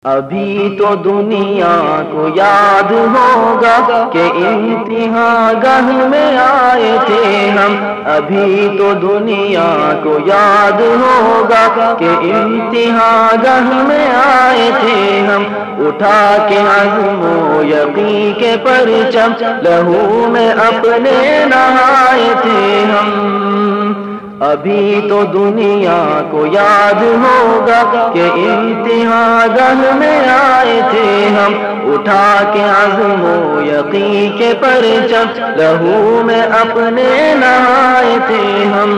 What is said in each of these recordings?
ابھی تو دنیا کو یاد ہوگا کہ امتحان گاہ میں آئے تھے ہم. ابھی تو دنیا کو یاد ہوگا کہ امتحان گاہ میں آئے تھے ہم. اٹھا کے عزم و یقین کے پرچم لہو میں اپنے نہائے تھے ہم. ابھی تو دنیا کو یاد ہوگا کہ امتحان گاہ میں آئے تھے ہم. اٹھا کے عزم و یقین کے پرچم لہو میں اپنے نہائے تھے ہم.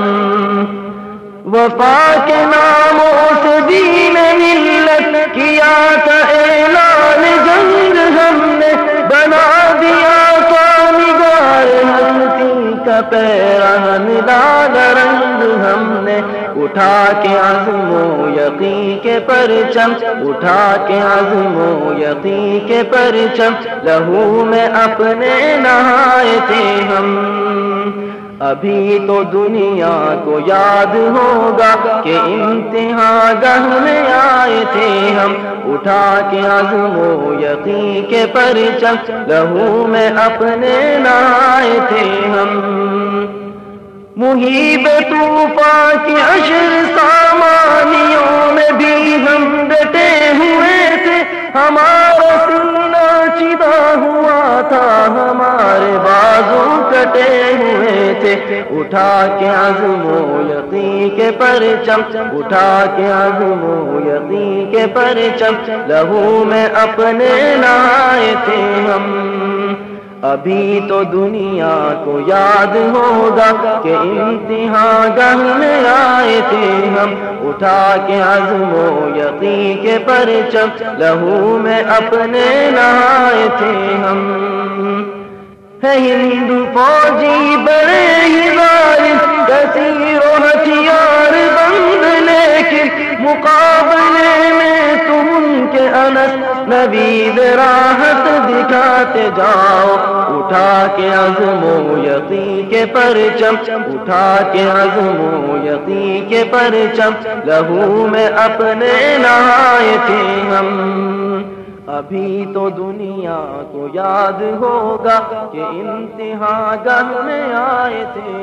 وفا کے ناموں سے دین ملت کیا تھا اعلان جنگ ہم نے. بنا دیا نگار ہستی کا پیرہن لال رنگ ہم نے. اٹھا کے عزم و یقین کے پرچم اٹھا کے عزم و یقین کے پرچم لہو میں اپنے نہائے تھے ہم. ابھی تو دنیا کو یاد ہوگا کہ امتحان گاہ میں آئے تھے ہم. اٹھا کے عزم و یقین کے پرچم لہو میں اپنے نہائے تھے ہم. مہیب طوفان کی عشر سامانیوں میں بھی ہم ڈٹے ہوئے تھے. ہمارا سینہ چدا ہوا تھا ہمارے بازو کٹے ہوئے تھے. اٹھا کے عزم و یقین کے پرچم اٹھا کے عزم و یقین کے پرچم لہو میں اپنے نہائے تھے ہم. ابھی تو دنیا کو یاد ہوگا کہ امتحان گاہ میں آئے تھے ہم. اٹھا کے عزم و یقین کے پرچم لہو میں اپنے نہائے تھے ہم. ہے ہند فوجی بڑے ہی ظالم کثیر و ہتھیار بند لیکن مقابلے میں تم ان کے انس نوید راحت دکھاتے جاؤ. اٹھا کے عزم و یقین کے پرچم اٹھا کے عزم و یقین کے پرچم لہو میں اپنے نہائے تھے ہم. ابھی تو دنیا کو یاد ہوگا کہ امتحان گاہ میں آئے تھے.